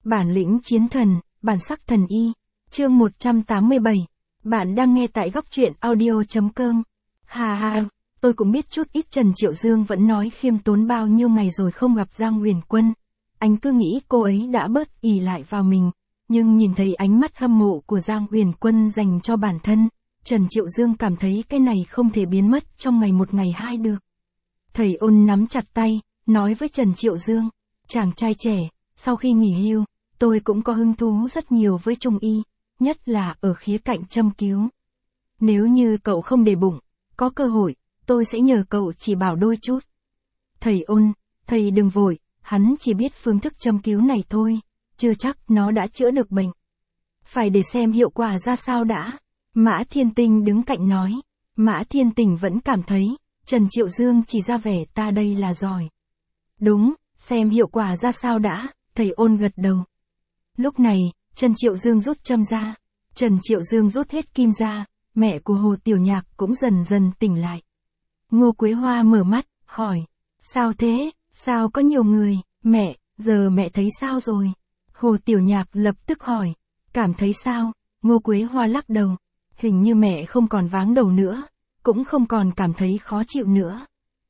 Bản lĩnh chiến thần, bản sắc thần y. Chương 187. Bạn đang nghe tại góc truyện audio.com. Hà hà, tôi cũng biết chút ít. Trần Triệu Dương vẫn nói khiêm tốn bao nhiêu ngày rồi không gặp Giang Uyển Quân. Anh cứ nghĩ cô ấy đã bớt ỷ lại vào mình, nhưng nhìn thấy ánh mắt hâm mộ của Giang Uyển Quân dành cho bản thân, Trần Triệu Dương cảm thấy cái này không thể biến mất trong ngày một ngày hai được. Thầy Ôn nắm chặt tay, nói với Trần Triệu Dương, chàng trai trẻ, sau khi nghỉ hưu, tôi cũng có hứng thú rất nhiều với Trung y, nhất là ở khía cạnh châm cứu. Nếu như cậu không để bụng, có cơ hội, tôi sẽ nhờ cậu chỉ bảo đôi chút. Thầy Ôn, thầy đừng vội, hắn chỉ biết phương thức châm cứu này thôi, chưa chắc nó đã chữa được bệnh. Phải để xem hiệu quả ra sao đã. Mã Thiên Tinh đứng cạnh nói. Mã Thiên Tinh vẫn cảm thấy, Trần Triệu Dương chỉ ra vẻ ta đây là giỏi. Đúng, xem hiệu quả ra sao đã, thầy Ôn gật đầu. Lúc này, Trần Triệu Dương rút châm ra. Trần Triệu Dương rút hết kim ra, mẹ của Hồ Tiểu Nhạc cũng dần dần tỉnh lại. Ngô Quế Hoa mở mắt, hỏi, sao thế, sao có nhiều người, mẹ, giờ mẹ thấy sao rồi? Hồ Tiểu Nhạc lập tức hỏi, cảm thấy sao? Ngô Quế Hoa lắc đầu, hình như mẹ không còn váng đầu nữa, cũng không còn cảm thấy khó chịu nữa.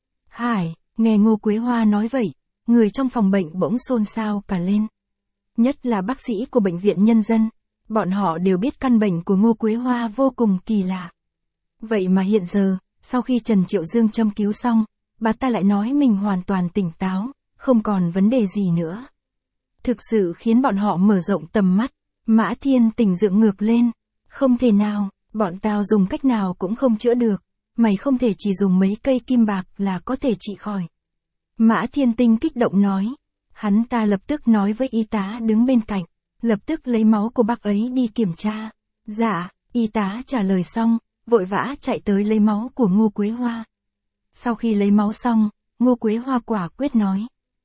Hải, nghe Ngô Quế Hoa nói vậy, người trong phòng bệnh bỗng xôn xao cả lên. Nhất là bác sĩ của bệnh viện Nhân dân, bọn họ đều biết căn bệnh của Ngô Quế Hoa vô cùng kỳ lạ. Vậy mà hiện giờ, sau khi Trần Triệu Dương châm cứu xong, bà ta lại nói mình hoàn toàn tỉnh táo, không còn vấn đề gì nữa. Thực sự khiến bọn họ mở rộng tầm mắt. Mã Thiên Tình dựng ngược lên. Không thể nào, bọn tao dùng cách nào cũng không chữa được. Mày không thể chỉ dùng mấy cây kim bạc là có thể trị khỏi. Mã Thiên Tinh kích động nói. Hắn ta lập tức nói với y tá đứng bên cạnh. Lập tức lấy máu của bác ấy đi kiểm tra. Dạ, y tá trả lời xong, vội vã chạy tới lấy máu của Ngô Quế Hoa. Sau khi lấy máu xong, Ngô Quế Hoa quả quyết nói.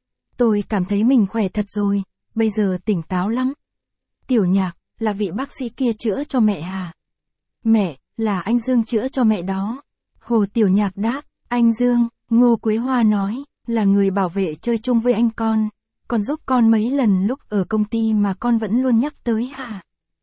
Tôi cảm thấy mình khỏe thật rồi, bây giờ tỉnh táo lắm. Tiểu Nhạc, là vị bác sĩ kia chữa cho mẹ hả? Mẹ, là anh Dương chữa cho mẹ đó. Hồ Tiểu Nhạc đáp, anh Dương, Ngô Quế Hoa nói, là người bảo vệ chơi chung với anh con. Còn giúp con mấy lần lúc ở công ty mà con vẫn luôn nhắc tới hả?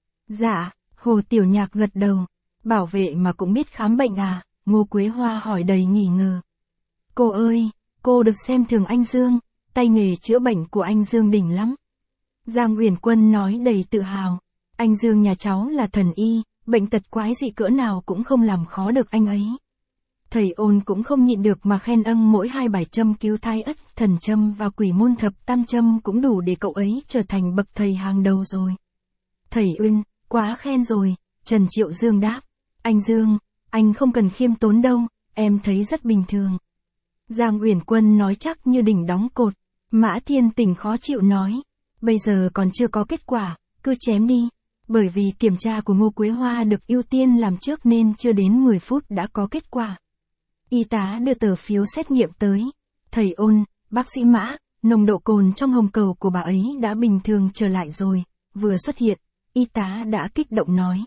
Dạ, Hồ Tiểu Nhạc gật đầu. Bảo vệ mà cũng biết khám bệnh à? Ngô Quế Hoa hỏi đầy nghi ngờ. Cô ơi, cô được xem thường anh Dương, tay nghề chữa bệnh của anh Dương đỉnh lắm. Giang Uyển Quân nói đầy tự hào. Anh Dương nhà cháu là thần y, bệnh tật quái dị cỡ nào cũng không làm khó được anh ấy. Thầy Ôn cũng không nhịn được mà khen mỗi 2 bài châm cứu thai ất, thần châm và quỷ môn thập tam châm cũng đủ để cậu ấy trở thành bậc thầy hàng đầu rồi. Thầy Uyên, quá khen rồi, Trần Triệu Dương đáp. Anh Dương, anh không cần khiêm tốn đâu, em thấy rất bình thường. Giang Uyển Quân nói chắc như đỉnh đóng cột. Mã Thiên Tình khó chịu nói. Bây giờ còn chưa có kết quả, cứ chém đi. Bởi vì kiểm tra của Ngô Quế Hoa được ưu tiên làm trước nên chưa đến 10 phút đã có kết quả. Y tá đưa tờ phiếu xét nghiệm tới. Thầy Ôn, bác sĩ Mã, nồng độ cồn trong hồng cầu của bà ấy đã bình thường trở lại rồi. Vừa xuất hiện, y tá đã kích động nói.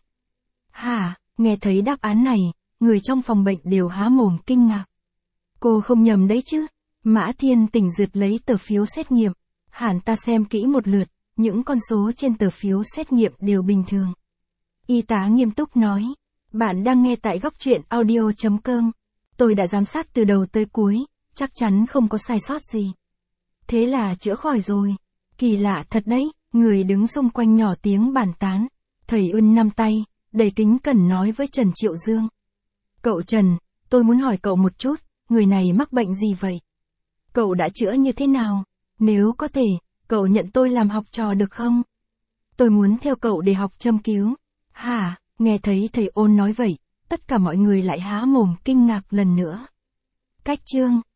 Hả, nghe thấy đáp án này, người trong phòng bệnh đều há mồm kinh ngạc. Cô không nhầm đấy chứ? Mã Thiên Tình rượt lấy tờ phiếu xét nghiệm. Hẳn ta xem kỹ một lượt, những con số trên tờ phiếu xét nghiệm đều bình thường. Y tá nghiêm túc nói. Bạn đang nghe tại góc truyện audio.com. Tôi đã giám sát từ đầu tới cuối, chắc chắn không có sai sót gì. Thế là chữa khỏi rồi. Kỳ lạ thật đấy, người đứng xung quanh nhỏ tiếng bàn tán. Thầy Ưn nắm tay, đầy kính cẩn nói với Trần Triệu Dương. Cậu Trần, tôi muốn hỏi cậu một chút, người này mắc bệnh gì vậy? Cậu đã chữa như thế nào? Nếu có thể, cậu nhận tôi làm học trò được không? Tôi muốn theo cậu để học châm cứu. Hả, nghe thấy thầy Ôn nói vậy, tất cả mọi người lại há mồm kinh ngạc lần nữa. Cách chương